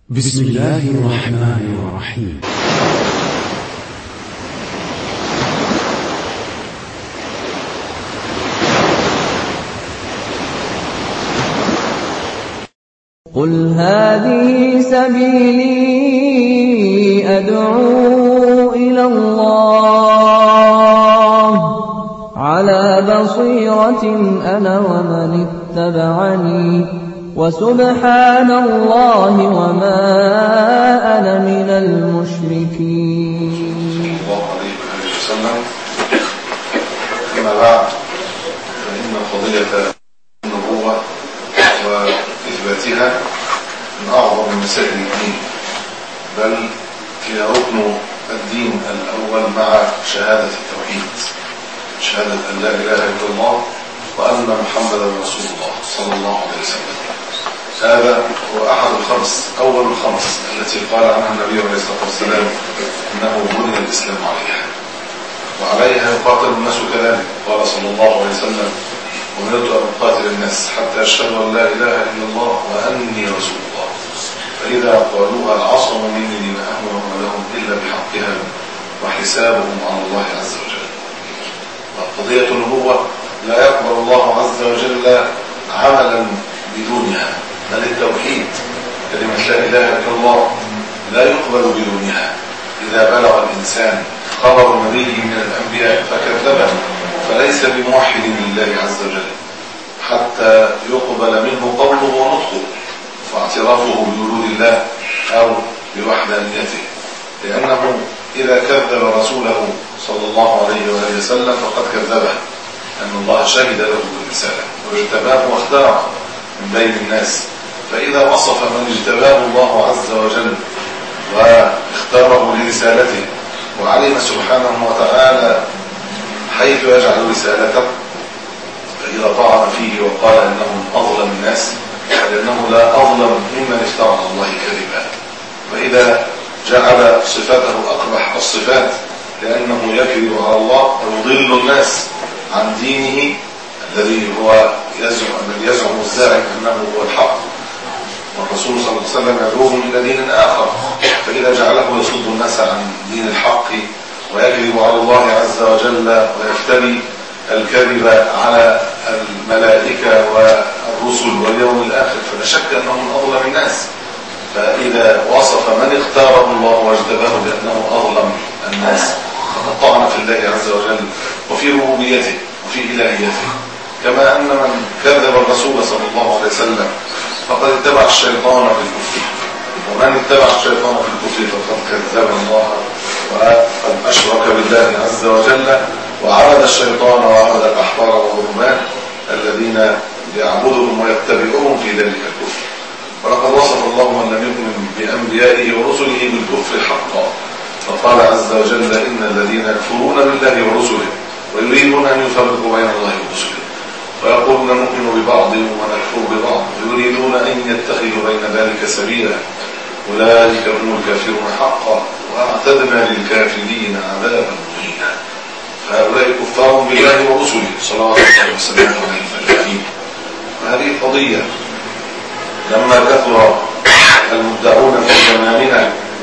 بسم الله الرحمن الرحيم. قل هذه سبيلي أدعو إلى الله على بصيرة أنا ومن اتبعني وسبحان الله وما أنا من المشركين. الله عليه وسلم. أما بعد، فإن قضية النبوة وإثباتها من أعظم مسائل الدين، بل هي ركن الدين الأول مع شهادة التوحيد، شهادة أن لا إله إلا الله وأن محمدا رسول الله صلى الله عليه وسلم. هذا هو أحد أول الخمس التي قال عنها النبي عليه الصلاة والسلام إنه بني الإسلام عليها، وعليها يقاتل الناس كذلك. قال صلى الله عليه وسلم: أمرت أن أقاتل الناس حتى يشهدوا أن لا إله إلا الله وأني رسول الله، فإذا قالوها عصموا مني دماءهم وأموالهم إلا بحقها وحسابهم على الله عز وجل. وقضية النبوة لا يقبل الله عز وجل عملا بدونها، بل التوحيد كلمة لا إله إلا الله لا يقبل بدونها. إذا بلغ الإنسان خبر نبي من الأنبياء فكذبه فليس بموحد لله عز وجل حتى يقبل منه قوله ونطقه واعترافه بوجود الله أو بوحدانيته، لأنه إذا كذب رسوله صلى الله عليه وآله وسلم فقد كذبه، أن الله شهد له بالرسالة واجتباه واختاره من بين الناس. فإذا وصف من اجتباه الله عز وجل واختاره لرسالته وعلم سبحانه وتعالى حيث يجعل رسالته، فإذا طعن فيه وقال إنه من أظلم الناس، لأنه لا أظلم ممن افترى على الله كذبا. وإذا جعل صفاته أقبح الصفات لأنه يكذب على الله ويضل الناس عن دينه الذي هو يزعم الزاعم أنه هو الحق، والرسول صلى الله عليه وسلم يدعوهم إلى دين آخر، فإذا جعله يصد الناس عن دين الحق ويكذب على الله عز وجل ويفتري الكذب على الملائكة والرسل واليوم الآخر، فلا شك أنه من أظلم الناس. فإذا وصف من اختاره الله واجتباه بأنه أظلم الناس فقد طعن في الله عز وجل وفي ربوبيته وفي إلهيته. كما أن من كذب الرسول صلى الله عليه وسلم فقد اتبع الشيطان في الكفر، ومن اتبع الشيطان في الكفر فقد كذب الله وقد أشرك بالله عز وجل وعبد الشيطان وعبد الأحبار والرهبان الذين يعبدهم ويتبعهم في ذلك الكفر. ولقد وصف الله من لم يؤمن بأنبيائه ورسله بالكفر حقا، فقال عز وجل: إن الذين يكفرون بالله ورسله ويريدون أن يفرقوا بين الله ورسله ويقولون نؤمن ببعض ونكفر ببعض ويريدون أن يتخذوا بين ذلك سبيلا أولئك هم الكافرون حقا وأعتدنا للكافرين عذابا مهينا. فهؤلاء كفار بالله ورسله صلوات الله وسلامه عليه فالآمين. وهذه القضية لما كثر المدعون في زماننا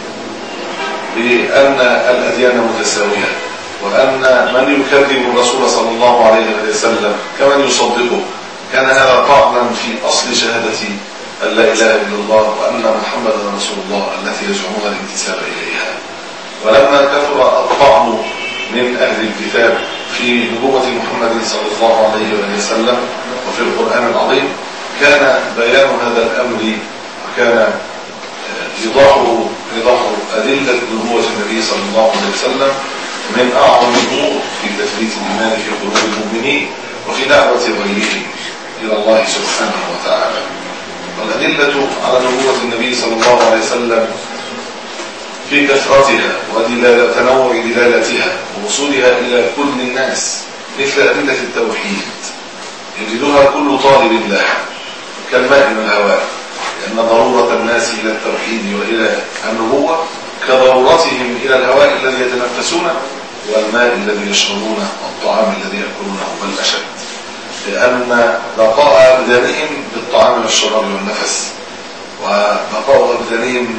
بأن الأديان متساوية وأن من يكذب الرسول صلى الله عليه وسلم كمن يصدقه، كان هذا طعنا في أصل شهادة أن لا إله إلا الله وأن محمدا رسول الله التي يزعمون الانتساب إليها. ولما كثر الطعن من أهل الكتاب في نبوة محمد صلى الله عليه وسلم وفي القرآن العظيم، كان بيان هذا الأمر وكان إيضاح أدلة نبوة النبي صلى الله عليه وسلم من أعظم الأمور في تثبيت الإيمان في قلوب المؤمنين وفي دعوة غيرهم إلى الله سبحانه وتعالى. والأدلة على نبوة النبي صلى الله عليه وسلم في كثرتها وتنوع دلالتها ووصولها إلى كل الناس، مثل أدلة التوحيد يجدها كل طالب لها كالماء من الهواء، لأن ضرورة الناس إلى التوحيد وإلى النبوة كضرورتهم إلى الهواء الذي يتنفسونه والماء الذي يشربونه والطعام الذي يأكلونه، بل أشد، لأن بقاء أبدانهم بالطعام والشراب والنفس، وبقاء أبدانهم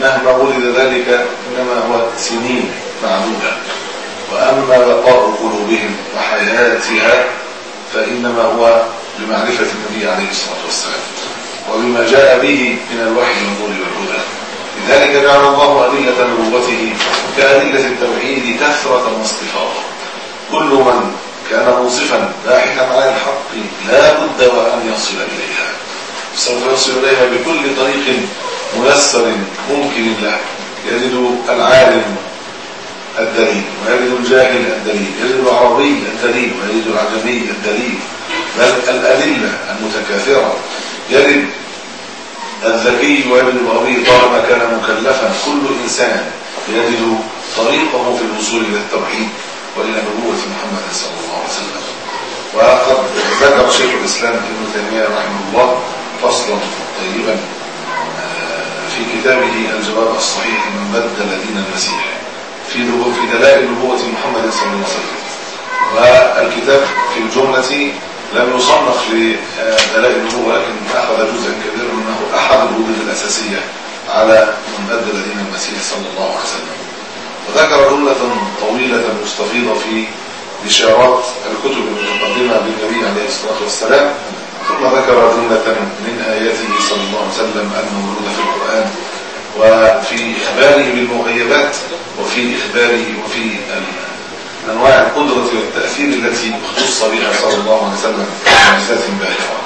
مهما ولد ذلك إنما هو سنين معدودة. وأما بقاء قلوبهم وحياتها فإنما هو بمعرفة النبي عليه الصلاة والسلام وبما جاء به من الوحي والنور والهدى. لذلك جعل الله أدلة نبوته كأدلة التوحيد كثرة واصطفاضا. كل من كان موصفا باحثا عن الحق لا بد وأن يصل إليها، سوف يصل إليها بكل طريق ميسر ممكن له. يجد العالم الدليل ويجد الجاهل الدليل، يجد العربي الدليل ويجد العجمي الدليل، بل الأدلة المتكاثرة. يجد الذكي ويجد الغبي طالما كان مكلفا. كل إنسان يجد طريقه في الوصول إلى التوحيد وإلى نبوة محمد صلى الله عليه وسلم. وقد ذكر شيخ الإسلام ابن تيمية رحمه الله فصلا طيبا في كتابه الجواب الصحيح من بدل دين المسيح في دلائل نبوة محمد صلى الله عليه وسلم. والكتاب في الجملة لم يصنف لدلائل النبوة، لكن أخذ جزءا كبيرا منه أحد الردود الأساسية على من بدل دين المسيح صلى الله عليه وسلم. وذكر جملة طويلة مستفيضة في بشارات الكتب المتقدمة بالنبي عليه الصلاة والسلام، ثم ذكر جملة من آياته صلى الله عليه وسلم الموجودة في القرآن وفي إخباره بالمغيبات وفي إخباره وفي أنواع القدرة والتأثير التي اختص بها صلى الله عليه وسلم معجزات باهرة.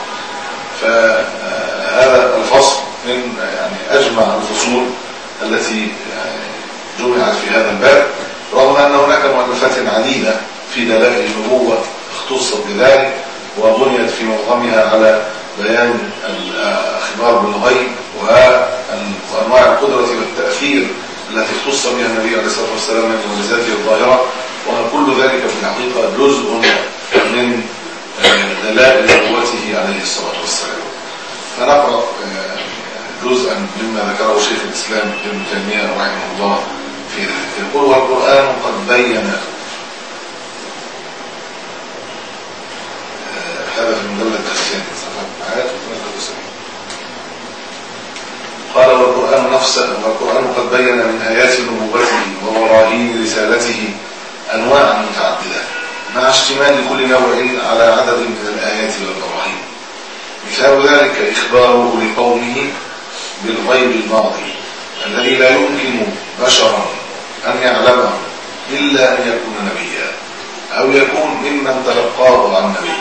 فهذا الفصل من أجمع الفصول التي جمعت في هذا الباب، رغم أن هناك مؤلفات عديدة في دلائل النبوة اختصت بذلك وبنيت في معظمها على بيان الأخبار بالغيب وأنواع القدرة والتأثير التي اختص بها النبي عليه الصلاة والسلام من معجزاته الظاهرة. وكل ذلك في الحقيقة جزء من دلائل نبوته عليه الصلاة والسلام. فنقرأ جزءا مما ذكره شيخ الإسلام ابن تيمية رحمه الله في ذلك. يقول: والقرآن قد بين، هذا في المجلد الثاني صفحة آيات 93. قال: والقرآن قد بين من آيات نبوته وبراهين رسالته أنواعا متعددة مع اشتمال كل نوع على عدد من الآيات والبراهين. مثال ذلك إخباره لقومه بالغيب الماضي الذي لا يمكن بشرا أن يعلمه إلا أن يكون نبيا أو يكون ممن تلقاه عن نبي،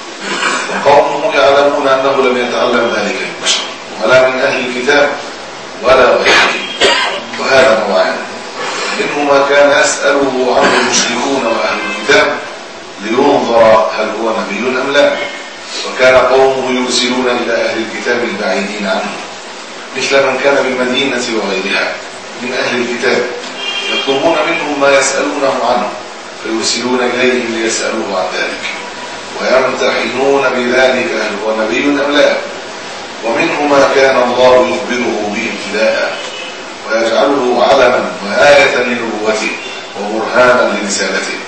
وقومه يعلمون أنه لم يتعلم ذلك من بشر ولا من أهل الكتاب ولا غيرهم. وهذا نوعان: منه ما كان يسأله عنه المشركون وأهل الكتاب لينظر هل هو نبي أم لا، وكان قومه يرسلون إلى أهل الكتاب البعيدين عنه، مثل من كان بالمدينة وغيرها من أهل الكتاب، يطلبون منهم ما يسألونه عنه فيرسلون إليهم ليسألوه عن ذلك، ويمتحنون بذلك هل هو نبي أم لا. ومنه ما كان الله يخبره به ابتداء ويجعله علما وآية لنبوته وبرهانا لرسالته،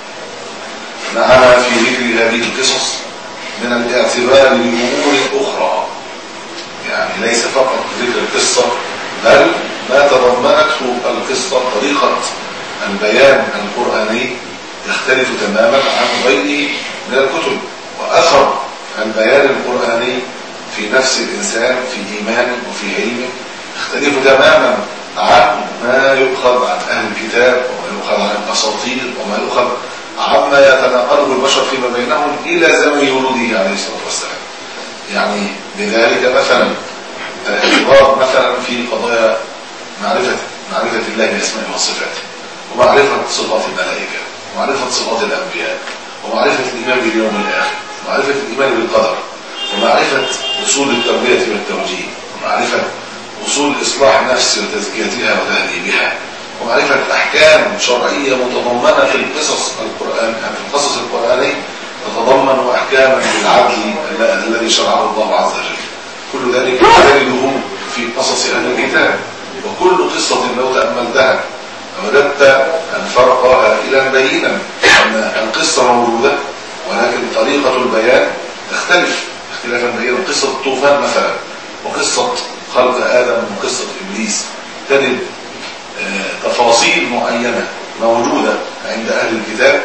مع ما في ذكر هذه القصص من الاعتبار بأمور أخرى، يعني ليس فقط ذكر القصة بل ما تضمنته القصة. طريقة البيان القرآني يختلف تماما عن غيره من الكتب، وأثر البيان القرآني في نفس الإنسان في إيمانه وفي علمه يختلف تماما عن ما يؤخذ عن أهل الكتاب وما يؤخذ عن الأساطير وما يؤخذ عما يتناقله البشر فيما بينهم إلى زمن ولوده عليه الصلاة والسلام. يعني بذلك مثلا الاعتبار مثلا في قضايا معرفة الله بأسمائه وصفاته، ومعرفة صفات الملائكة، ومعرفة صفات الأنبياء، ومعرفة الإيمان باليوم الآخر، ومعرفة الإيمان بالقدر، ومعرفة أصول التربية والتوجيه، ومعرفة أصول إصلاح النفس وتزكيتها وتهذيبها، ومعرفة أحكام شرعية متضمنة في القصص القرآني تتضمن أحكاما للعدل الذي شرعه الله عز وجل. كل ذلك تجده في قصص أهل الكتاب، وكل قصة لو تأملتها وجدت الفرق هائلا بينا أن القصة موجودة ولكن طريقة البيان تختلف اختلافا بينا. قصة الطوفان مثلا وقصة خلق آدم وقصة إبليس تجد تفاصيل معينة موجودة عند أهل الكتاب،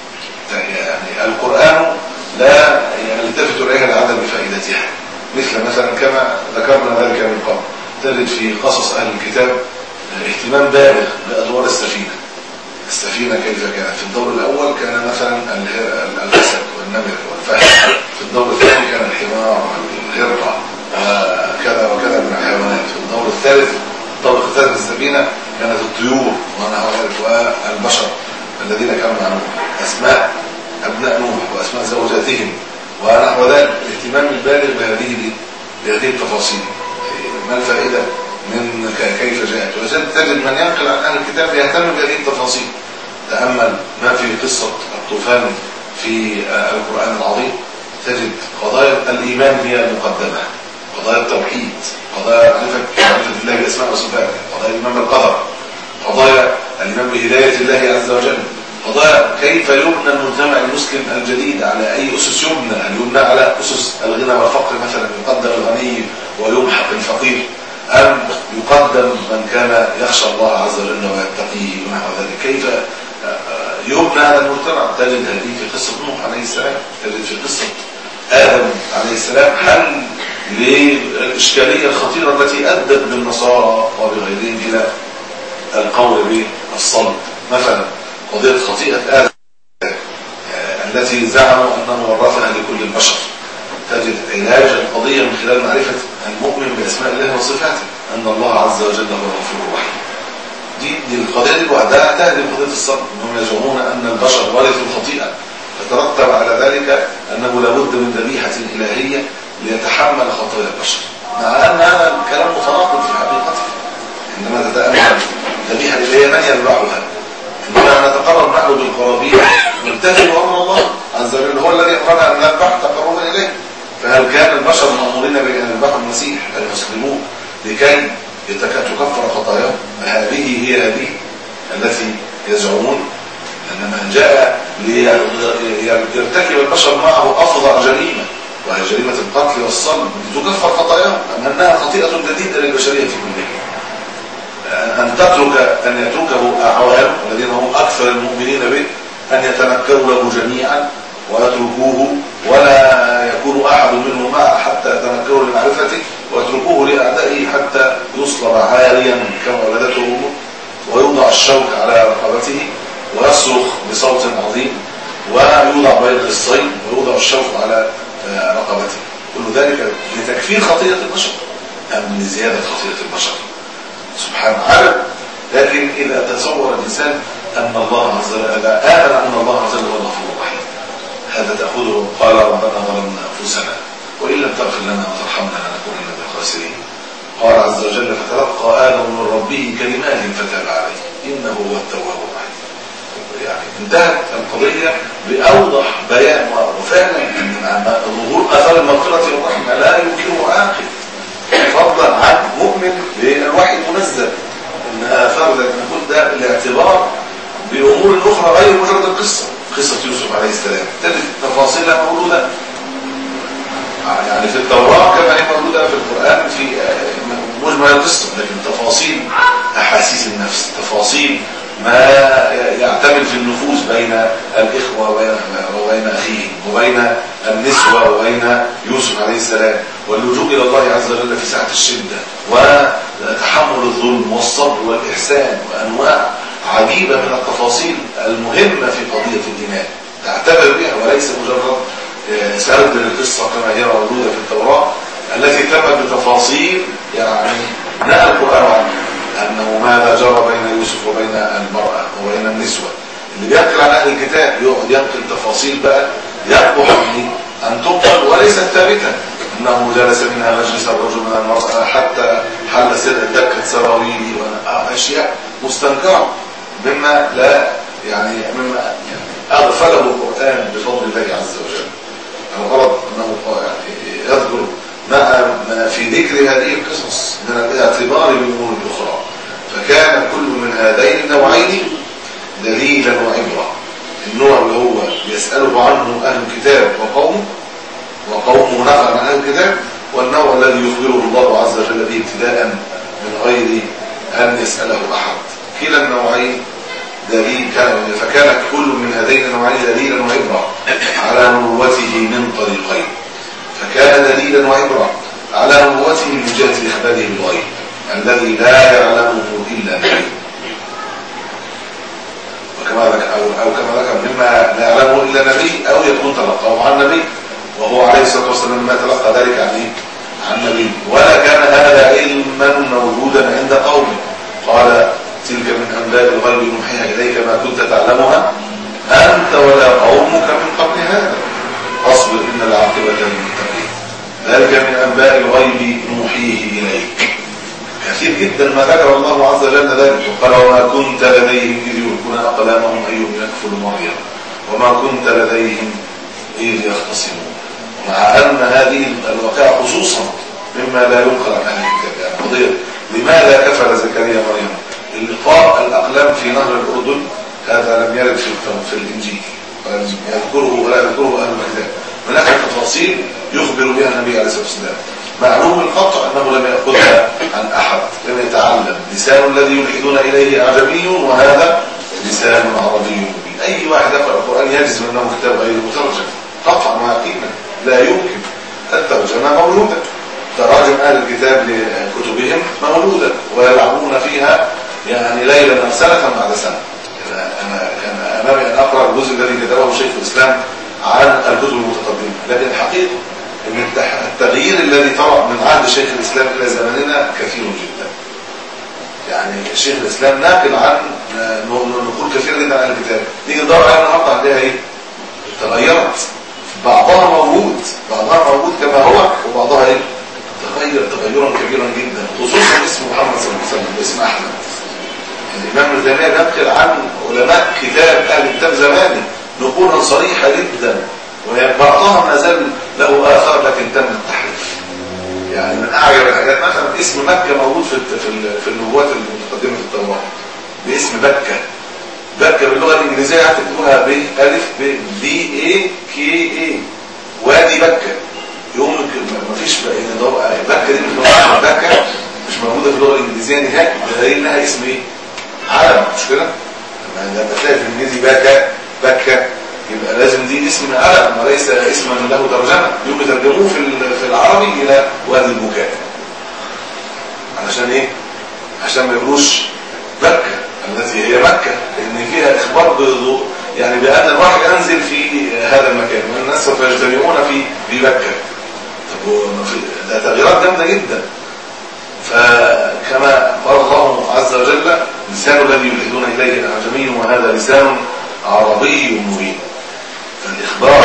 يعني القرآن لا يلتفت إليها لعدم فائدتها، مثلا كما ذكرنا ذلك من قبل، تجد في قصص أهل الكتاب اهتمام بالغ بأدوار السفينة كيف كانت. في الدور الأول كان مثلا الأسد والنمر والفهد، في الدور الثاني كان الحمار والهرة كذا وكذا من الحيوانات، في الدور الثالث الطبقة الثالث السفينة كانت الطيور والبشر الذين كانوا مع نوح، أسماء أبناء نوح وأسماء زوجاتهم ونحو ذلك. الاهتمام البالغ بهذه التفاصيل، ما الفائدة من كيف جاءت. وتجد من ينقل عن أهل الكتاب يهتم بهذه التفاصيل. تأمل ما في قصة الطوفان في القرآن العظيم، تجد قضايا الإيمان هي المقدمة، قضايا التوحيد، قضايا معرفة الله بأسماء وصفاته، قضايا الإيمان بالقدر، قضايا الإيمان بهداية الله عز وجل، قضايا كيف يبنى المجتمع المسلم الجديد، على أي أسس يبنى، هل يبنى على أسس الغنى والفقر مثلا، يقدم الغني ويمحق الفقير، أم يقدم من كان يخشى الله عز وجل ويتقيه ونحو ذلك. كيف يبنى هذا المجتمع؟ تجد هذه في قصة نوح عليه السلام، تجد في قصة آدم عليه السلام حل للإشكالية الخطيرة التي أدت بالنصارى وبغيرهم إلى القول بالصلب. مثلا قضية خطيئة آدم التي زعموا أنه ورثها لكل البشر، تجد علاج القضية من خلال معرفة المؤمن بأسماء الله وصفاته، أن الله عز وجل هو الغفور الرحيم. دي القضية دي لوحدها تهدم قضية الصلب، انهم يزعمون أن البشر ورثوا الخطيئة، فترتب على ذلك أنه لابد من ذبيحة إلهية ليتحمل خطايا البشر، مع أن هذا الكلام متناقض في حقيقته. عندما تتأمل الذبيحة الإلهية من يذبحها؟ عندما نتقرب نحن بالقرابين نمتثل أمر الله عز وجل، هو الذي أمرنا أن نذبح تقربا إليه. فهل كان البشر مأمورين بأن يذبحوا المسيح المسلمون لكي تكفر خطاياهم؟ هذه هي هذه التي يزعمون أن من جاء ليرتكب البشر معه أفظع جريمة، وهي جريمة القتل والصلب، تكفر خطاياهم، أم أنها خطيئة جديدة للبشرية كلها. أن يتركه أعوانه الذين هم أكثر المؤمنين به أن يتنكروا له جميعا ويتركوه، ولا يكون أحد منهم معه حتى يتنكروا لمعرفته، ويتركوه لأعدائه حتى يصلب عاريا كما ولدته أمه، ويوضع الشوك على رقبته ويصرخ بصوت عظيم، ويوضع بين الصين ويوضع الشوك على رقبته. كل ذلك لتكفير خطيئة البشر أم لزيادة خطيئة البشر؟ سبحان عالم. لكن إذا تصور الإنسان أن الله عز وجل آمن أن الله عز وجل هو الغفور الرحيم، هذا تأخذه قال ربنا ظلمنا أنفسنا وإن لم تغفر لنا وترحمنا لنكونن من الخاسرين. قال عز وجل فتلقى آدم من ربه كلمات فتاب عليه إنه هو التواب الرحيم. يعني انتهت القضية بأوضح بيان، وفعلا أن ظهور أثر المغفرة والرحمة لا يمكنه عاقل، فضلا عن مؤمن بالوحي المنزل، ان اثار ذلك نقول ده الاعتبار بامور اخرى غير مجرد القصه. قصه يوسف عليه السلام تجد تفاصيلها موجوده يعني في التوراه كما هي موجوده في القران في مجمل القصه، لكن تفاصيل احاسيس النفس، تفاصيل ما يعتمد في النفوس بين الاخوه وبين اخيهم وبين النسوه وبين يوسف عليه السلام، واللجوء الى الله عز وجل في ساعه الشده، وتحمل الظلم والصبر والاحسان، وانواع عجيبه من التفاصيل المهمه في قضيه الايمان تعتبر بها، وليس مجرد سرد للقصه كما هي موجوده في التوراه التي تمت بتفاصيل يعني نهى القران عنها، أنه ماذا جرى بين يوسف وبين المرأة وبين النسوة. اللي بينقل عن أهل الكتاب يقعد ينقل تفاصيل بقى يقبح أن تنقل وليست ثابتة، أنه جلس منها مجلس الرجل من المرأة حتى حل دكة سراويل وأشياء مستنكرة مما لا مما أغفله القرآن بفضل الله عز وجل. الغرض أنه يذكر ما في ذكر هذه القصص من الاعتبار بالأمور الأخرى، فكان كل من هذين النوعين دليلا وعبرة. النوع اللي هو يسأله عنه أهل الكتاب وقومه نقل عن أهل الكتاب، والنوع الذي يخبره الله عز وجل به ابتداء من غير أن يسأله أحد. كلا النوعين دليل فكان كل من هذين النوعين دليلا وعبرة على نبوته من طريقين. فكان دليلا وعبرة على نبوته من جهة إخباره بالغيب الذي لا يعلمه إلا نبي، وكما ذكر أو كما ذكر مما لا يعلمه إلا نبي أو يكون تلقاه عن نبي، وهو عليه الصلاة والسلام ما تلقى ذلك عن نبي. ولا كان هذا علما موجودا عند قومه. قال تلك من أنباء الغيب نوحيها إليك ما كنت تعلمها أنت ولا قومك من قبل هذا فاصبر إن العاقبة للمتقين. ذلك من أنباء الغيب نوحيه إليك. كثير جدا ما ذكر الله عز وجل ذلك. وقال وما كنت لديهم إذ يلقون أقلامهم أيهم يكفل مريم وما كنت لديهم إذ يختصمون. مع أن هذه الواقعة خصوصا مما لا ينقل عن أهل الكتاب. قضية لماذا كفل زكريا مريم؟ إلقاء الأقلام في نهر الأردن هذا لم يرد في الإنجيل ولا يذكره أهل الكتاب. هناك تفاصيل يخبر بها النبي عليه الصلاة والسلام. معلوم القطع أنه لم يأخذها عن أحد، لم يتعلم. لسان الذي يلحدون إليه أعجمي وهذا لسان عربي مبين. أي واحد يقرأ القرآن يجزم أنه كتاب غير مترجم قطعا ويقينا. لا يمكن. الترجمة موجودة، تراجم أهل الكتاب لكتبهم موجودة ويلعبون فيها يعني ليلا سنة بعد سنة. أنا كان أمامي أن أقرأ الجزء الذي كتبه شيخ الإسلام عن الكتب المتقدمة، لكن الحقيقة أن التغيير الذي طرأ من عهد شيخ الإسلام إلى زماننا كثير جدا. يعني شيخ الإسلام ناقل عن نقول كثير جدا عن الكتاب. نيجي ندور عليها النهارده عليها إيه؟ تغيرت. بعضها موجود كما هو، وبعضها إيه؟ تغير تغيرا كبيرا جدا، خصوصا اسم محمد صلى الله عليه وسلم واسم أحمد. الإمام ابن تيمية نقل عن علماء كتاب أهل الكتاب زمانه نقولا صريحة جدا، وبعضها ما زال له آثار لكن تم التحريف. يعني من أعجب الحاجات مثلا اسم مكة موجود في النبوات المتقدمة في التوراة باسم بكة باللغة الإنجليزية هتكتبوها بألف BAKA وادي بكة. يوم ما فيش بكة دي مش موجودة في اللغة الإنجليزية نهائي، بدليل إنها اسم إيه؟ علم، مش كده؟ لما تلاقي في الإنجليزي بكة يبقى لازم دي اسم علم وليس اسما له ترجمة. يوم يترجموه في العربي إلى وادي البكاء. علشان إيه؟ عشان ما يقولوش بكة التي هي مكة، لأن فيها إخبار يعني بأن الوحي أنزل في هذا المكان والناس سوف يجتمعون في بكة. طب ده تغييرات جامدة جدا. فكما قال الله عز وجل لسان الذي يلحدون إليه أعجمي وهذا لسان عربي مبين. فالإخبار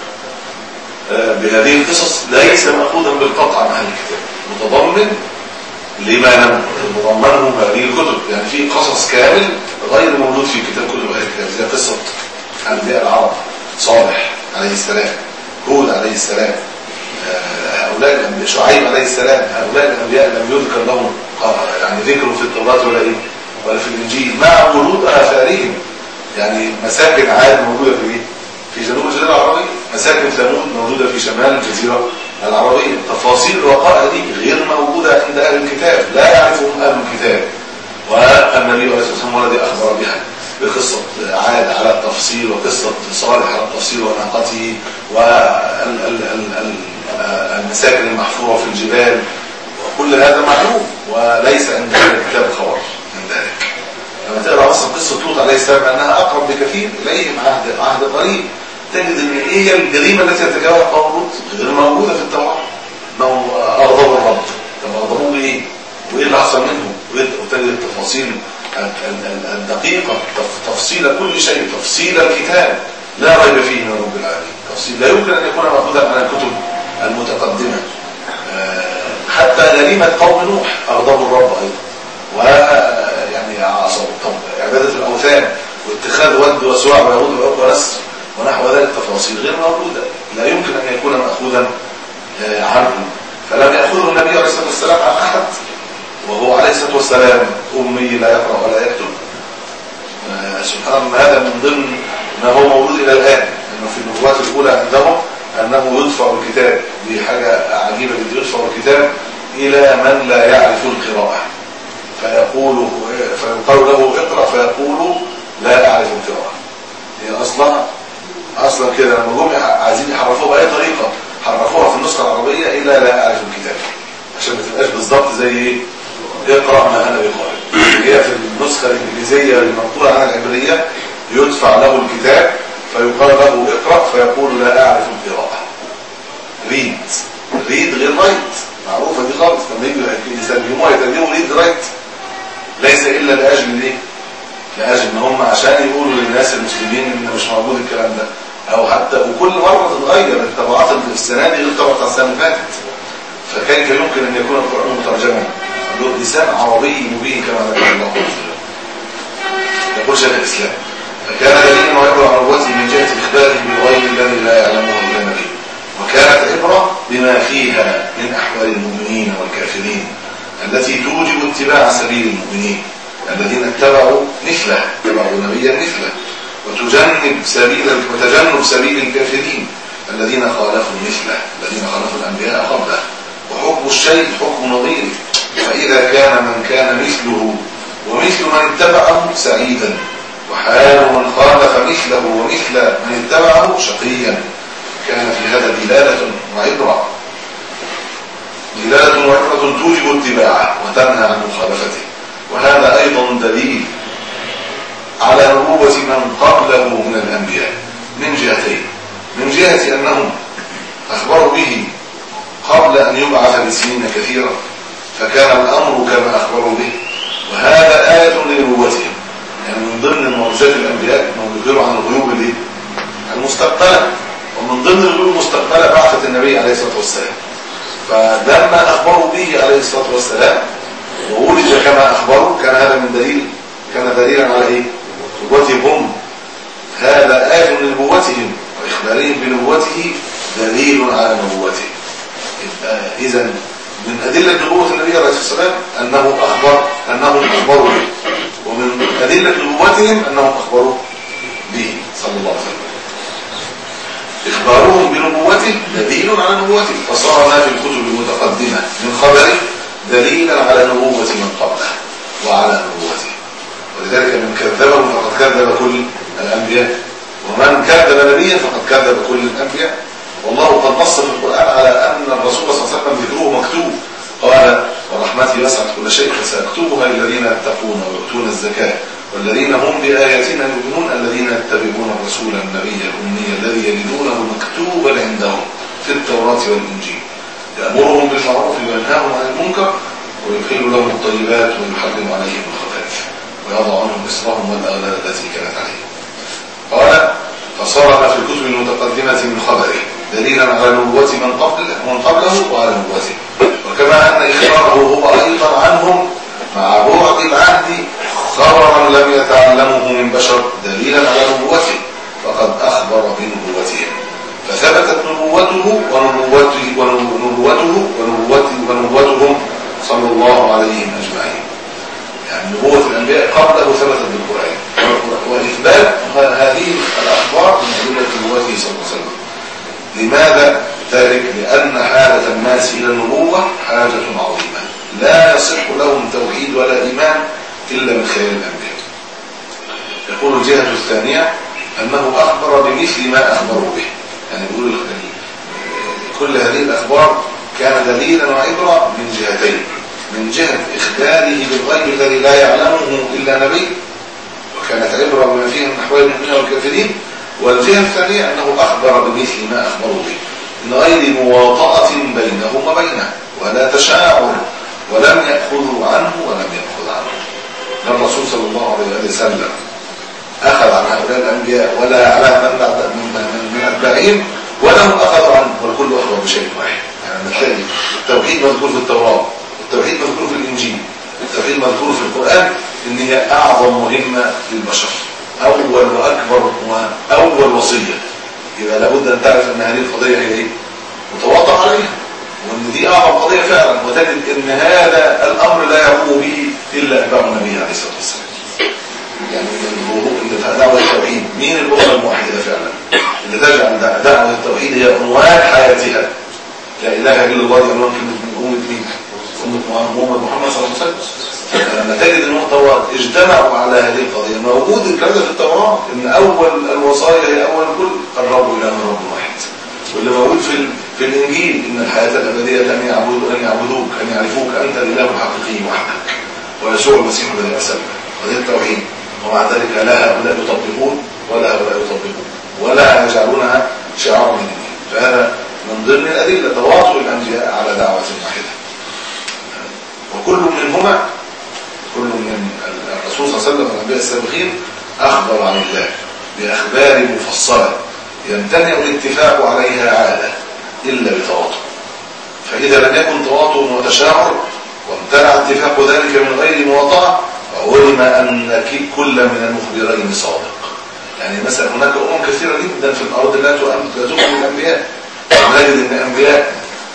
بهذه القصص ليس مأخوذا بالقطع عن أهل الكتاب، متضمن لما لم تتضمنه هذه الكتب. يعني في قصص كامل غير موجود في كتاب كل أهل الكتاب، زي قصة أنبياء العرب صالح عليه السلام، هود عليه السلام، هؤلاء الأنبياء، شعيب عليه السلام. هؤلاء الأنبياء لم يذكر لهم يعني ذكروا في التوراة ولا في الإنجيل مع وجود آثارهم. يعني مساكن عاد موجودة في جنوب الجزيرة العربية، مساكن ثمود موجودة في شمال الجزيرة العربية. تفاصيل الوقائع دي غير موجودة عند أهل الكتاب، لا يعرفهم أهل الكتاب. والنبي عليه الصلاة والسلام هو الذي أخبر بها، بقصة عاد على التفصيل، وقصة صالح على التفصيل وناقته، والمساكن المحفورة في الجبال، وكل هذا معلوم وليس عند أهل الكتاب خبر من ذلك. لما تقرأ أصلا قصة لوط عليه السلام أنها أقرب بكثير إليهم عهد قريب، تجد أن إيه الجريمة التي يتجاوز قوم لوط غير موجودة في التوراة. أنه أغضبوا الرب. طب أغضبوه بإيه؟ وإيه اللي حصل منهم؟ وتجد التفاصيل الدقيقة، تفصيل كل شيء، تفصيل الكتاب لا ريب فيه من رب العالمين. تفصيل لا يمكن أن يكون مأخوذا عن الكتب المتقدمة. حتى جريمة قوم نوح أغضبوا الرب أيضا، ويعني عصوا. طب عبادة الأوثان واتخاذ ود وسواع ويهود وعقب ونسر ونحو ذلك تفاصيل غير موجودة، لا يمكن أن يكون مأخوذا عنه. فلم يأخذه النبي عليه الصلاة والسلام عن أحد، وهو عليه الصلاة والسلام أمي لا يقرأ ولا يكتب. سبحان الله، هذا من ضمن ما هو موجود إلى الآن، أنه في النبوات الأولى عندهم أنه يدفع الكتاب. دي حاجة عجيبة جدا، يدفع الكتاب إلى من لا يعرف القراءة. فيقال له اقرأ فيقول لا أعرف القراءة. هي أصلا كده لما جم عايزين يحرفوها بأي طريقة حرفوها في النسخة العربية إلى لا أعرف الكتاب، عشان ما تبقاش بالظبط زي إيه؟ اقرأ ما أنا بقارئ. هي في النسخة الإنجليزية المنقولة عن العبرية يدفع له الكتاب فيقال له اقرأ فيقول لا أعرف القراءة. ريد غير رايت، معروفة دي خالص. لما يجوا يسميوها يترجموا ريد رايت ليس إلا لأجل إيه؟ لأجل إن هم عشان يقولوا للناس المسلمين إن مش موجود الكلام ده، أو حتى وكل مرة تتغير الطبعات السنة دي غير طبعة السنة اللي فاتت، فكيف يمكن أن يكون القرآن مترجما بلسان عربي مبين كما ذكر الله عز وجل. يقول شيخ الإسلام فكان دليلا وعبرة عن نبوته من جهة إخباره بالغيب الذي لا يعلمه إلا النبي، وكانت عبرة بما فيها من أحوال المؤمنين والكافرين التي توجب اتباع سبيل المؤمنين الذين اتبعوا نبيا مثله، وتجنب سبيل الكافرين الذين خالفوا مثله، الذين خالفوا الأنبياء قبله. وحكم الشيء حكم نظيره، فإذا كان من كان مثله ومثل من اتبعه سعيدا، وحال من خالف مثله ومثل من اتبعه شقيا، كان في هذا دلالة وعبرة توجب اتباعه وتنهى عن مخالفته. وهذا أيضا دليل على نبوة من قبله من الأنبياء من جهتين: من جهة أنهم أخبروا به قبل أن يبعث بسنين كثيرة فكان الأمر كما أخبروا به، وهذا آية لنبوتهم. يعني من ضمن معجزات الأنبياء أنهم يخبروا عن الغيوب المستقبلة، ومن ضمن الغيوب المستقبلة بعثة النبي عليه الصلاة والسلام. فلما أخبروا به عليه الصلاة والسلام وولد كما أخبروا كان دليلا على إيه؟ نبوتهم. هذا آية لنبوتهم، وإخبارهم بنبوته دليل على نبوته. إذن من أدلة نبوة النبي عليه الصلاة والسلام أنهم أخبروا به، ومن أدلة نبوتهم أنهم أخبروا به صلى الله عليه وسلم. إخبارهم بنبوته دليل على نبوته، فصار ما في الكتب المتقدمة من خبره دليلا على نبوة من قبله وعلى نبوته. ولذلك من كذبه فقد كذب كل الأنبياء، ومن كذب نبيا فقد كذب كل الأنبياء. والله قد نص في القرآن على أن الرسول صلى الله عليه وسلم ذكره مكتوب، قال ورحمتي وسعت كل شيء فسأكتبها للذين يتقون ويؤتون الزكاة والذين هم بآياتنا يؤمنون الذين يتبعون الرسول النبي الأمي الذي يجدونه مكتوبا عندهم في التوراة والإنجيل يأمرهم بالمعروف وينهاهم عن المنكر ويحل لهم الطيبات ويحرم عليهم الخبائث ويضع عنهم إصرهم والأغلال التي كانت عليهم. قال فصار ما في الكتب المتقدمة من خبره دليلا على نبوة من قبله وعلى نبوته، وكما أن إخباره هو أيضا عنهم مع بعد العهد خبرا لم يتعلمه من بشر دليلا على نبوته، فقد أخبر بنبوتهم فثبتت نبوته ونبوتهم صلى الله عليهم أجمعين. يعني نبوة الأنبياء قبله ثبتت بالقرآن، وإثبات هذه الأخبار من أدلة نبوته صلى الله عليه وسلم. لماذا ذلك؟ لأن حاجة الناس إلى النبوة حاجة عظيمة لا يصح لهم توحيد ولا إيمان إلا من خلال الأنبياء. يقول الجهة الثانية أنه أخبر بمثل ما أخبروا به، يعني يقول كل هذه الأخبار كان دليلا وعبرة من جهتين: من جهة إخباره بالغيب الذي لا يعلمه إلا نبي، وكانت عبرة بما فيه من أحوال المؤمنين والكافرين، والجهة الثانية أنه أخبر بمثل ما أخبروا به من غير مواطأة بينهم وبينه ولا تشاعر، ولم يأخذوا عنه ولم يأخذ عنه. الرسول صلى الله عليه وسلم أخذ عن هؤلاء الأنبياء ولا على من أتباعهم ولهم أخذوا عنه، والكل أخبر بشيء واحد. يعني تلاقي التوحيد مذكور في التوراة، التوحيد مذكور في الإنجيل، التوحيد مذكور في القرآن إن هي أعظم مهمة للبشر، أول وأكبر وأول وصية. يبقى لابد أن تعرف أن هذه القضية هي إيه؟ متواطئ عليها، وأن دي أعظم قضية فعلا، وتجد أن هذا الأمر لا يقوم به إلا أتباع النبي عليه الصلاة والسلام. يعني دعوة التوحيد مين الأمة الموحدة فعلا اللي تجعل دعوة التوحيد هي عنوان حياتها؟ لا إله إلا الله يعلمون كلمة من أمة مين؟ أمة محمد صلى الله عليه وسلم. لما تجد ان التوراة اجتمعوا على هذه القضية، موجود الكلام ده في التوراة ان اول الوصايا هي اول كل قربوا الى رب واحد. واللي موجود في الانجيل ان الحياة الابدية ان يعبدوك ان يعرفوك انت الاله الحقيقي وحدك ويسوع المسيح الذي ارسلك. قضية التوحيد. ومع ذلك لا هؤلاء يطبقون ولا هؤلاء يطبقون ولا يجعلونها شعارا من الدين. فهذا من ضمن الادله تواطؤ الانبياء على دعوة واحدة. وكل منهما كل من الرسول صلى الله عليه وسلم والانبياء السابقين اخبر عن الله باخبار مفصله يمتنع الاتفاق عليها عاده الا بتواطؤ. فاذا لم يكن تواطؤ وتشاعر وامتنع اتفاق ذلك من غير مواطاه علم ان كل من المخبرين صادق. يعني مثلا هناك كثيره جدا في الارض لا تؤمن الانبياء، ونجد ان الانبياء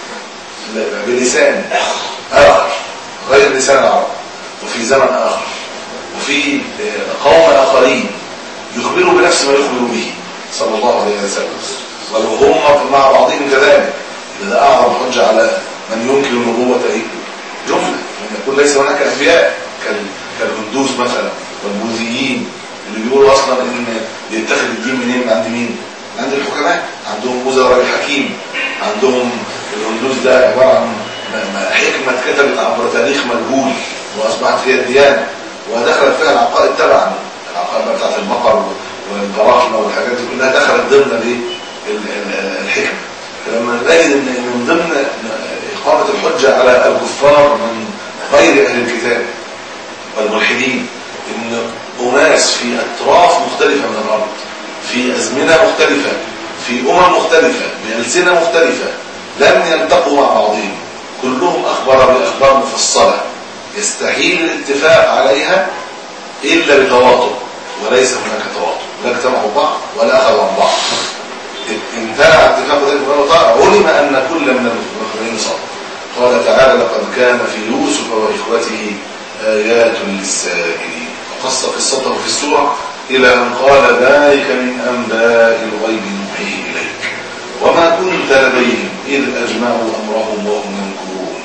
بلسان اخر غير لسان العرب وفي زمن آخر وفي قوم آخرين يخبروا بنفس ما يخبروا به صلى الله عليه وسلم، ولو هم مع بعضهم كذلك. إذا أعظم حجة على من ينكر النبوة جملة أن يكون ليس هناك أنبياء كالهندوس مثلا والبوذيين اللي بيقولوا أصلا إن يتخذ الدين منين؟ عند مين؟ عند الحكماء. عندهم وزراء الحكيم، عندهم الهندوس ده عبارة عن حكمة كتبت عبر تاريخ مجهول وأصبحت هي الديانة، ودخلت فيها العقائد تبعا، العقائد بتاعت المقر والبراحمة والحاجات دي كلها دخلت ضمن الحكمة. فلما نجد ان من ضمن إقامة الحجة على الكفار من غير أهل الكتاب والملحدين ان أناس في أطراف مختلفة من الأرض، في أزمنة مختلفة، في مختلفة، بألسنة مختلفة، لم يلتقوا مع بعضهم، كلهم أخبر بأخبار مفصلة يستحيل الاتفاق عليها إلا بتواطؤ، وليس هناك تواطؤ، لا اجتمعوا بعض ولا أخذوا عن بعض. امتنع اتفاق ذلك علم أن كل من المخبرين صادق. قال تعالى: لقد كان في يوسف وإخوته آيات للسائلين. وقص قصته في السورة إلى أن قال: ذلك من أنباء الغيب نوحيه إليك وما كنت لديهم إذ أجمعوا أمرهم وهم ينكرون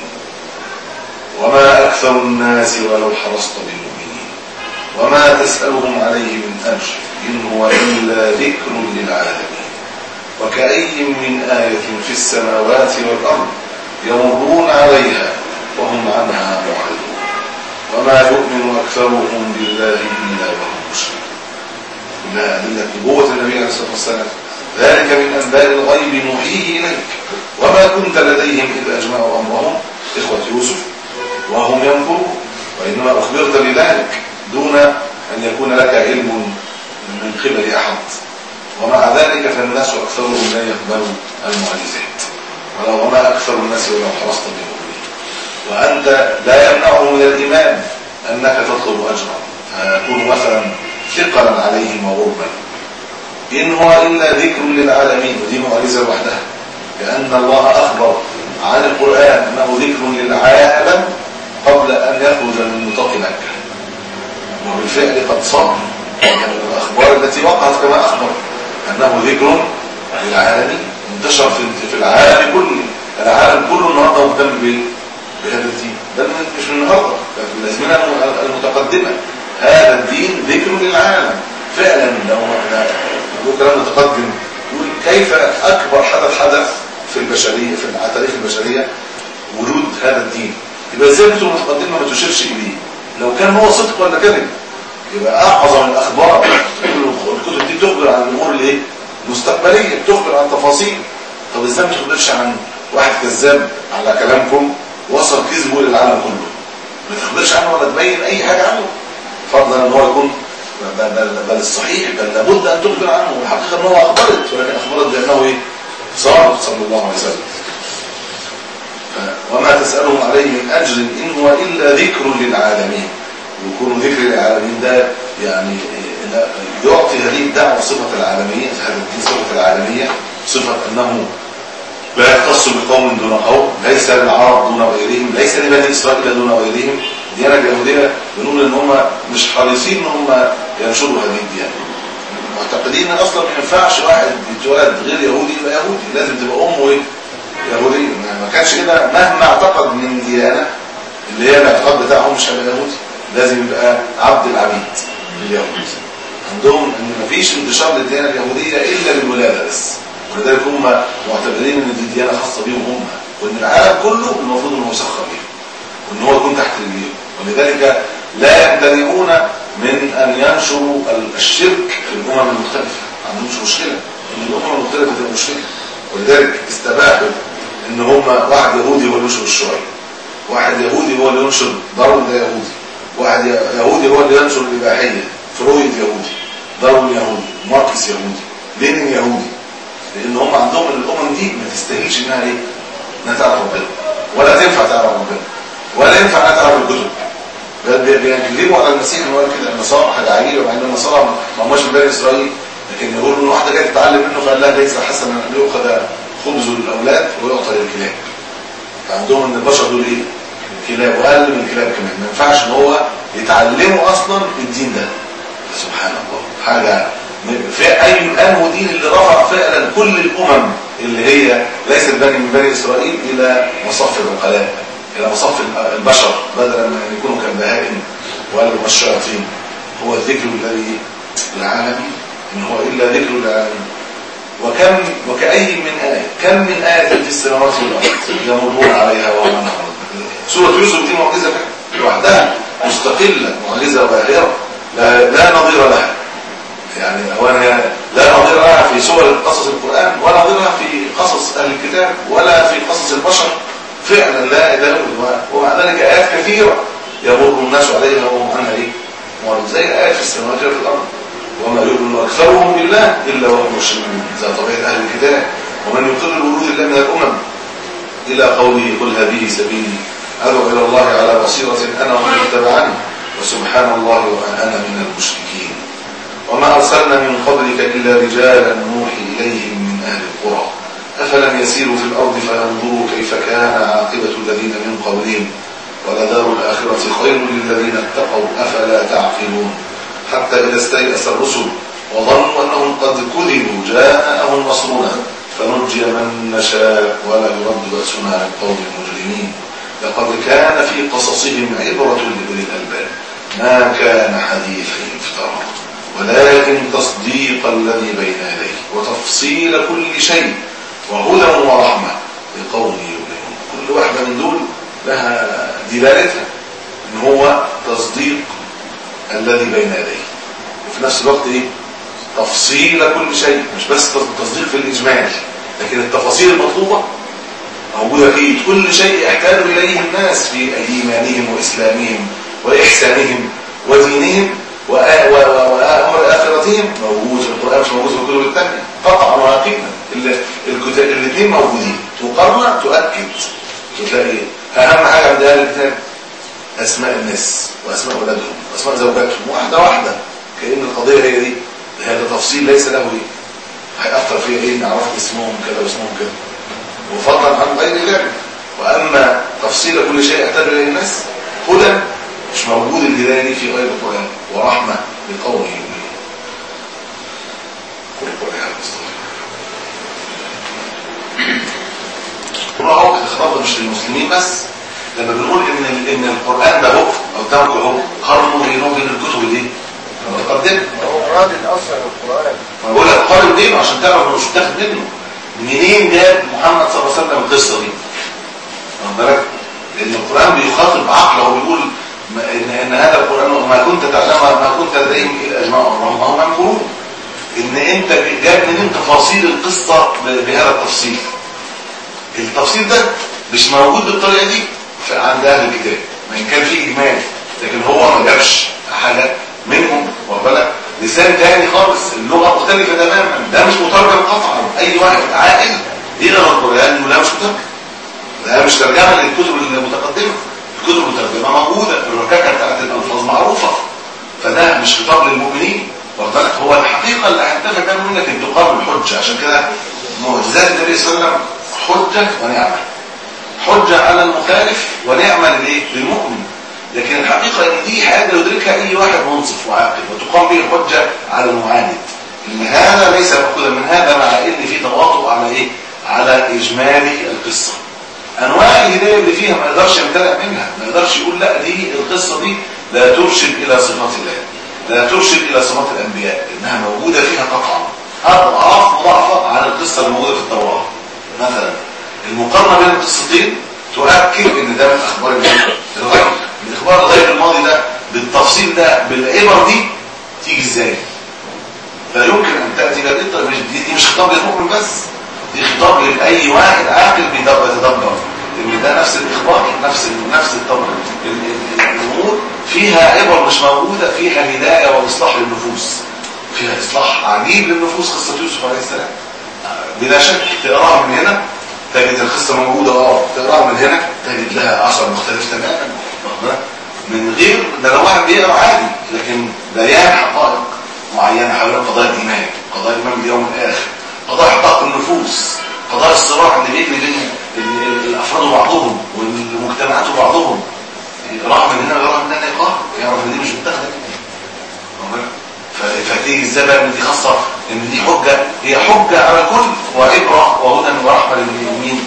وما أكثر الناس ولو حرصت بالمؤمنين وما تسألهم عليه من أجر إن هو إلا ذكر للعالمين وكأي من آية في السماوات والأرض يمرون عليها وهم عنها معرضون وما يؤمن أكثرهم بالله إلا وهم مشركون. كلها أدلة نبوة النبي عليه الصلاة والسلام. ذلك من أنباء الغيب نوحيه إليك وما كنت لديهم إذ أجمعوا أمرهم إخوة يوسف وهم ينكرون، وإنما أخبرت بذلك دون أن يكون لك علم من قبل أحد. ومع ذلك فالناس أكثرهم لا يقبلوا المعجزات وما أكثر الناس ولو حرصت بالمؤمنين. وأنت لا يمنعه من الإيمان أنك تطلب أجرا فيكون مثلا ثقلا عليهم وغربا. إن هو إلا ذكر للعالمين، ودي معجزة وحدها، لأن الله أخبر عن القرآن أنه ذكر للعالم قبل أن يخرج من نطاق مكة، وبالفعل قد صار. يعني الأخبار التي وقعت كما أخبر أنه ذكر للعالمين انتشر في العالم كله. العالم كله النهارده مهتم بهذا الدين، بل مش من النهارده، في الأزمنة المتقدمة هذا الدين ذكر للعالم فعلا. لو كلام متقدم يقول كيف أكبر حدث في البشرية في تاريخ البشرية وجود هذا الدين، يبقى ازاي الكتب المتقدمة ما تشيرش إليه؟ لو كان هو صدق ولا كذب يبقى أعظم الأخبار. الكتب دي تخبر عن الأمور الايه المستقبلية، بتخبر عن تفاصيل. طب ازاي ما تخبرش عن واحد كذاب على كلامكم وصل كذبه للعالم كله؟ ما تخبرش عنه ولا تبين أي حاجة عنه، فضلا ان هو يكون بل الصحيح، بل لابد أن تخبر عنه. والحقيقة أنه أخبرت، ولكن أخبرت بأنه إيه؟ صادق صلى الله عليه وسلم. وما تسألهم عليه من أجر إن هو إلا ذكر للعالمين. ويكون ذكر للعالمين ده يعني يعطي هذه الدعوة صفة العالمية، هذا الدين صفة العالمية، صفة أنه لا يختص بقوم دون قوم، ليس للعرب دون غيرهم، ليس لبني إسرائيل دون غيرهم. الديانة اليهودية بنقول ان هم مش حريصين ان هم ينشروا هذه الديانة، معتقدين ان اصلا ما ينفعش واحد يتولد غير يهودي يبقى يهودي، لازم تبقى امه ايه؟ يهودية. ما كانش كده مهما اعتقد من ديانة اللي هي الاعتقاد بتاعهم مش هيبقى يهودي، لازم يبقى عبد العبيد اليهود. عندهم ان مفيش انتشار للديانه اليهوديه الا بالولاده بس، ولذلك هم معتبرين ان دي ديانه خاصه بيهم هم، وان العالم كله المفروض انه مسخر بيهم وان هو يكون تحت رجليهم، ولذلك لا يمتنعون من ان ينشروا الشرك في الامم المختلفه. ما عندهمش مشكله ان الامم المختلفه تبقى مشركه، ولذلك استباحوا ان هم واحد يهودي هو اللي ينشر الشيوعيه، واحد يهودي هو اللي ينشر داروين ده يهودي، واحد يهودي هو اللي ينشر الاباحيه، فرويد يهودي، داروين يهودي، ماركس يهودي، لينين يهودي، لان هم عندهم الامم دي ما تستاهلش انها ايه؟ انها تعرف ربنا، ولا تنفع تعرف ربنا، ولا ينفع انها تعرف الكتب. بيكذبوا على المسيح ان هو كده النصارى حاجه عجيبه، مع ان النصارى ما هماش من بني اسرائيل، لكن يقولوا ان واحده جايه تتعلم منه فقال لها ليس حسنا ان يؤخذ خبز الاولاد ويعطى للكلاب. فعندهم ان البشر دول ايه؟ كلاب، واقل من الكلاب كمان، ما ينفعش ان هو يتعلموا اصلا الدين ده. سبحان الله، حاجه في اي انه دين اللي رفع فعلا كل الامم اللي هي ليست من بني اسرائيل الى مصف العقلاء، الى مصف البشر، بدلا من ان يكونوا كالبهائم ولا الشياطين. هو الذكر الذي العالمي ان هو الا ذكر العالمين. وكأي من آية، كم من آية في السماوات والأرض يمرون عليها وهم عنها. سورة يوسف دي معجزة لوحدها مستقلة، معجزة باهرة لا نظير لها. يعني لا نظير لها في سور قصص القرآن، ولا نظير لها في قصص أهل الكتاب، ولا في قصص البشر. فعلا لا إله إلا الله. ومع ذلك آيات كثيرة يمر الناس عليها وهم عنها إيه؟ زي آيات في السماوات وفي الأرض. وما يؤمن أكثرهم بالله إلا وهم مشركون، زي طبيعة أهل الكتاب. ومن يقر الورود الله من الأمم إلى قوله قل هذه سبيلي أدعو إلى الله على بصيرة أنا ومن اتبعني وسبحان الله وما أنا من المشركين. وما أرسلنا من قبلك إلا رجالا نوحي إليهم من أهل القرى أفلم يسيروا في الأرض فينظروا كيف كان عاقبة الذين من قبلهم ولدار الآخرة خير للذين اتقوا أفلا تعقلون. حتى إذا استيأس الرسل وظنوا أنهم قد كذبوا جاءهم نصرنا فننجي من نشاء ولا يرد بأسنا عن القوم المجرمين. لقد كان في قصصهم عبرة لأولي الألباب ما كان حديثا يفترى ولكن تصديق الذي بين يديه وتفصيل كل شيء وهدى ورحمة لقوم يؤمنون. كل واحدة من دول لها دلالتها إن هو تصديق الذي بين يديه، وفي نفس الوقت ايه؟ تفصيل كل شيء، مش بس تصديق في الإجمال، لكن التفاصيل المطلوبة موجودة في كل شيء يحتاج إليه الناس في إيمانهم وإسلامهم وإحسانهم ودينهم وأمر آخرتهم. موجود في القرآن، مش موجود في الكتب الثانية قطعا ويقينا. الاثنين موجودين، تقارن تؤكد، تلاقي أهم حاجة عند أهل الكتاب أسماء الناس وأسماء أولادهم وأسماء زوجاتهم واحدة كأن القضية هي دي. هذا تفصيل ليس له ايه هيأثر فيه ايه نعرف اسمهم كذا واسمهم كذا وفضلا عن غير ذلك. واما تفصيل كل شيء يحتاج اليه الناس هدى مش موجود الهدايه في غير القران ورحمه لقوم يؤمنون. كل القران هو الخطاب مش للمسلمين بس. لما بنقول ان القران ده هو او تركه هو قرنوا بينه وبين الكتب دي متقدمه. هو مراد الاصل القران. ما بقول لك قارن بينه عشان تعرف انه مش بتاخد منه. منين جاب محمد صلى الله عليه وسلم القصه دي؟ واخد بالك؟ لان القران بيخاطب عقله وبيقول ان هذا القران ما كنت تعلمها ما كنت لديهم الا اجماعهم وهم ينكرون. ان انت جاب منين تفاصيل القصه بهذا التفصيل؟ التفصيل ده مش موجود بالطريقه دي عند اهل الكتاب، وان كان في اجمال لكن هو ما جابش حاجه منهم. واخد بالك؟ لسان تاني خالص، اللغه مختلفه تماما، ده مش مترجم قطعا. اي واحد عاقل يقرا القران يقول لا مش مترجم، ده مش ترجمه للكتب المتقدمه. الكتب المترجمه موجوده، الركاكه بتاعت الالفاظ معروفه، فده مش خطاب للمؤمنين. واخد بالك؟ هو الحقيقه اللي هتفهم كان منك ان تقام الحجه. عشان كده معجزات النبي صلى الله عليه وسلم حجه ونعمه، حجه على المخالف ونعمه للايه؟ للمؤمن. لكن الحقيقة ان دي حاجة يدركها اي واحد منصف وعاقل وتقام به الحجة على المعاند. ان هذا ليس مأخوذا من هذا، مع ان في تواطؤ على ايه؟ على اجمالي القصة. انواع الهدايه اللي فيها ما يقدرش يمتنع منها، ما يقدرش يقول لا دي القصه دي لا ترشد الى صفات الله، لا ترشد الى صفات الانبياء، انها موجوده فيها قطعا اضعاف مضاعفه عن القصه الموجوده في التوراه. مثلا المقارنه بين القصتين تؤكد ان ده من اخبار الغيب. الاخبار الغيب الماضي ده بالتفصيل ده بالعبر دي تيجي ازاي؟ لا يمكن ان تاتي دي مش خطاب للمؤمن بس، دي خطاب لاي واحد عاقل بيتدبر ان ده نفس الاخبار، نفس الامور فيها عبر مش موجوده، فيها هدايه واصلاح للنفوس، فيها اصلاح عجيب للنفوس. قصه يوسف عليه السلام بلا شك تقراها من هنا تجد القصه موجوده، تقراها من هنا تجد لها اثر مختلف تماما من غير ده لو واحد بيقرا عادي، لكن بيان حقائق معينه حول قضايا الايمان، قضايا الايمان باليوم الاخر، قضايا حقائق النفوس، قضايا الصراع اللي بيجري بين الافراد وبعضهم والمجتمعات وبعضهم، يقراها من هنا ويقراها من هنا، يعرف ان دي مش متاخده. فتيجي ازاي بقى ان دي خاصه، ان دي حجه، هي حجه على الكل وعبره وهدى ورحمه للمؤمنين.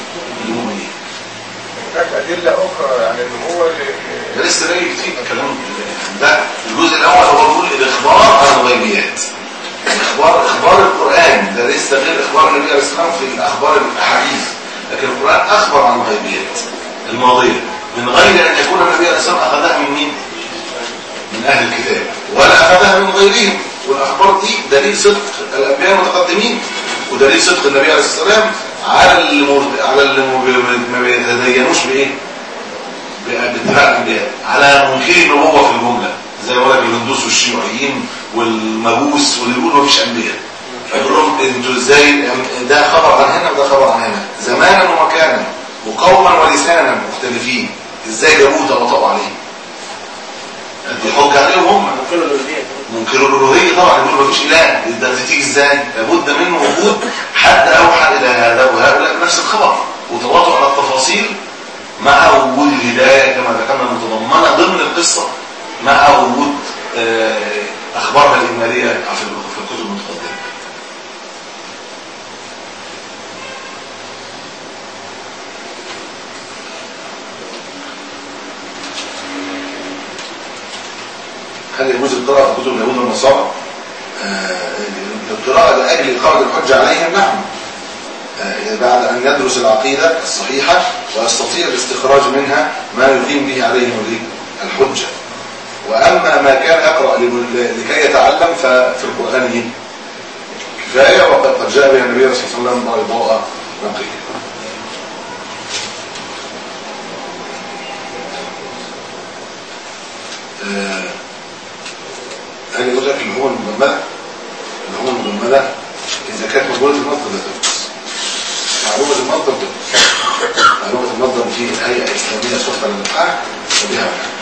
هناك ادله اخرى يعني ان هو ده لسه جاي كتير كلام. ده الجزء الاول هو بيقول الاخبار عن الغيبيات، اخبار القران ده لسه غير اخبار النبي عليه الصلاه والسلام في الاخبار الاحاديث، لكن القران اخبر عن الغيبيات الماضيه من غير ان يكون النبي عليه الصلاه والسلام اخذها من مين؟ من اهل الكتاب، ولا اخذها من غيرهم. والاخبار دي دليل صدق الانبياء المتقدمين، ودليل صدق النبي عليه الصلاه والسلام على اللي ما بيتدينوش بايه؟ باتباع الانبياء، على منكري النبوه في الجمله زي ولد الهندوس والشيوعيين والمجوس واللي بيقولوا مفيش انبياء، فيقول لهم انتوا ازاي ده خبر عن هنا وده خبر عن هنا، زمانا ومكانا وقوما ولسانا مختلفين، ازاي جابوه ده وطبعوا عليه؟ دي حجه عليهم هم منكروا الالوهيه طبعا، يقولوا مفيش اله، ده تيجي ازاي؟ لابد منه وجود حد اوحى الى هذا، وهؤلاء نفس الخبر وتواطؤ على التفاصيل مع وجود الهدايه كما ذكرنا المتضمنه ضمن القصه، مع وجود اخبارها الاجماليه في الكتب المتقدمه. هل يجوز القراءه في كتب اليهود والنصارى؟ القراءه لاجل اقامه الحجه عليهم نعم، بعد أن يدرس العقيدة الصحيحة ويستطيع الاستخراج منها ما يقيم به عليهم الحجة. وأما ما كان يقرأ لكي يتعلم ففي القرآن كفاية، وقد جاء به النبي صلى الله عليه وسلم بيضاء نقية. هل يقول لك اللي هو المجمدة إذا كانت مجمولة المصدر لا تجوز. معلومة المصدر في هيئة إسلامية صحبة للإلحاق وبها